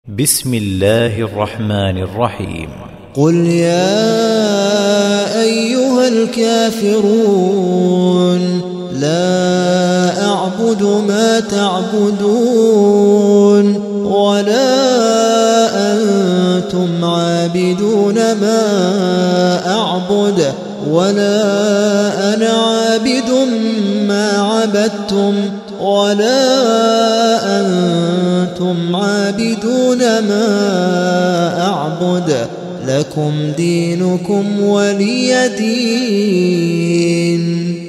بسم الله الرحمن الرحيم. قل يا أيها الكافرون لا أعبد ما تعبدون ولا أنتم عابدون ما أعبد ولا أنا عابد ما عبدتم ولا أنتم عابدون ما أعبد لكم دينكم ولي دين.